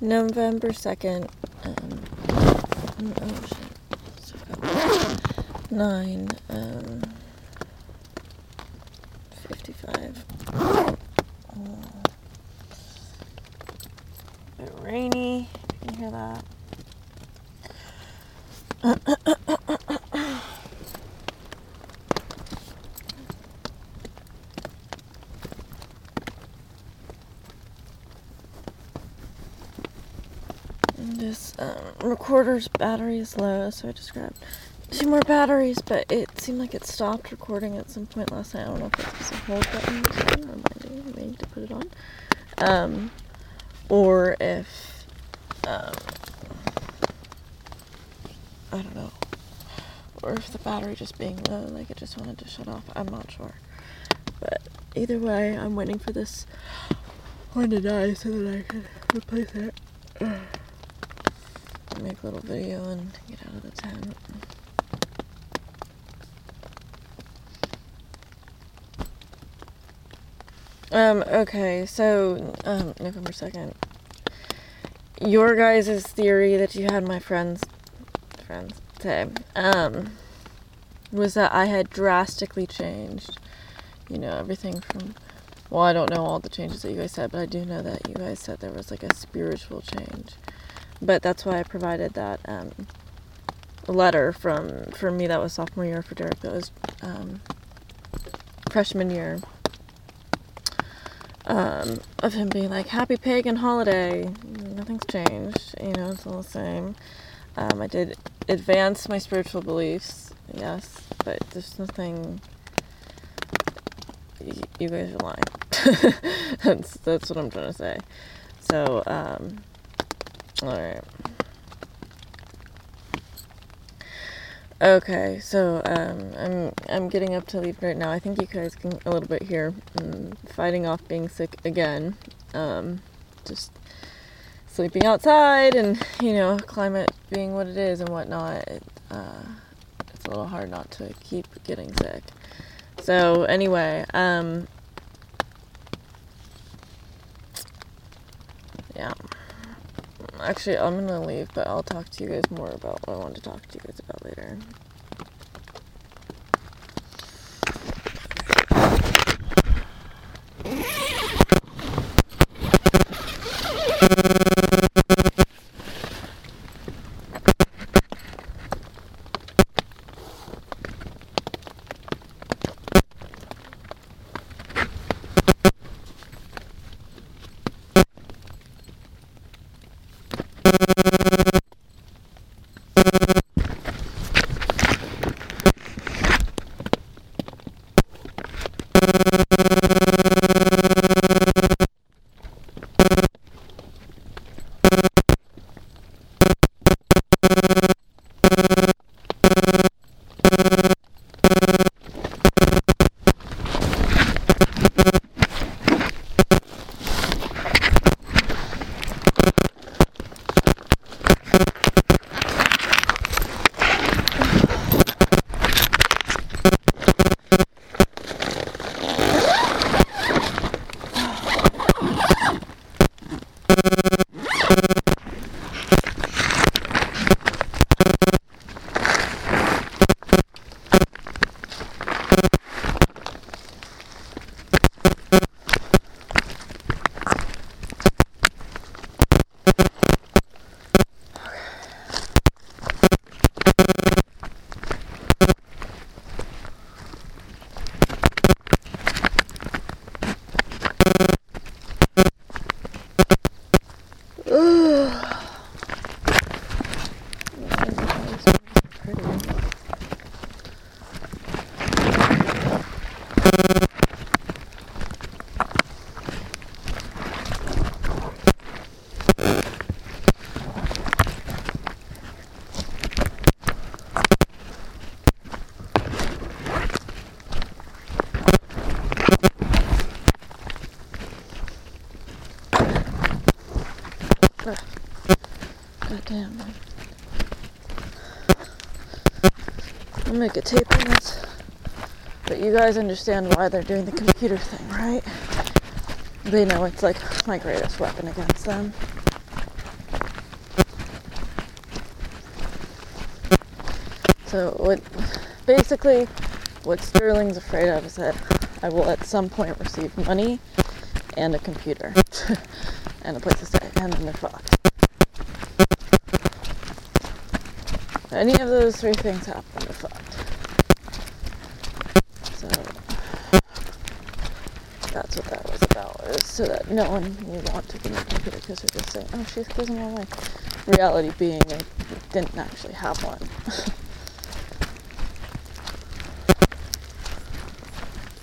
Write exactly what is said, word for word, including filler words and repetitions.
November second, um, oh shit, so I've got nine, um, fifty-five. Oh. A bit rainy, you can hear that. This um, recorder's battery is low, so I just grabbed two more batteries, but it seemed like it stopped recording at some point last night. I don't know if it's a hold button or something reminding me to put it on. Um, or if, um, I don't know, or if the battery just being low, like it just wanted to shut off. I'm not sure. But either way, I'm waiting for this one to die so that I can replace it. Make a little video and get out of the tent. Um, okay, so, um, November second. Your guys' theory that you had my friends, friends say, um, was that I had drastically changed. You know, everything from, well, I don't know all the changes that you guys said, but I do know that you guys said there was like a spiritual change. But that's why I provided that um, letter from, for me, that was sophomore year. For Derek, that was um, freshman year. Um, of him being like, happy pagan holiday. Nothing's changed. You know, it's all the same. Um, I did advance my spiritual beliefs, yes, but there's nothing. Y- you guys are lying. that's, that's what I'm trying to say. So, um... Alright. Okay, so um, I'm I'm getting up to leave right now. I think you guys can a little bit hear um, fighting off being sick again. Um, just sleeping outside and, you know, climate being what it is and whatnot. It, uh, it's a little hard not to keep getting sick. So anyway, um, yeah. Actually, I'm gonna leave, but I'll talk to you guys more about what I want to talk to you guys about later. God damn, man. I'll make a tape on this. But you guys understand why they're doing the computer thing, right? They know it's like my greatest weapon against them. So what, basically, what Sterling's afraid of is that I will at some point receive money and a computer and a place to stay, and then they're fucked. If any of those three things happen, they're fucked. So that's what that was about, is so that no one will want to give me a computer because they're just saying, oh, she gives them away. Reality being they didn't actually have one.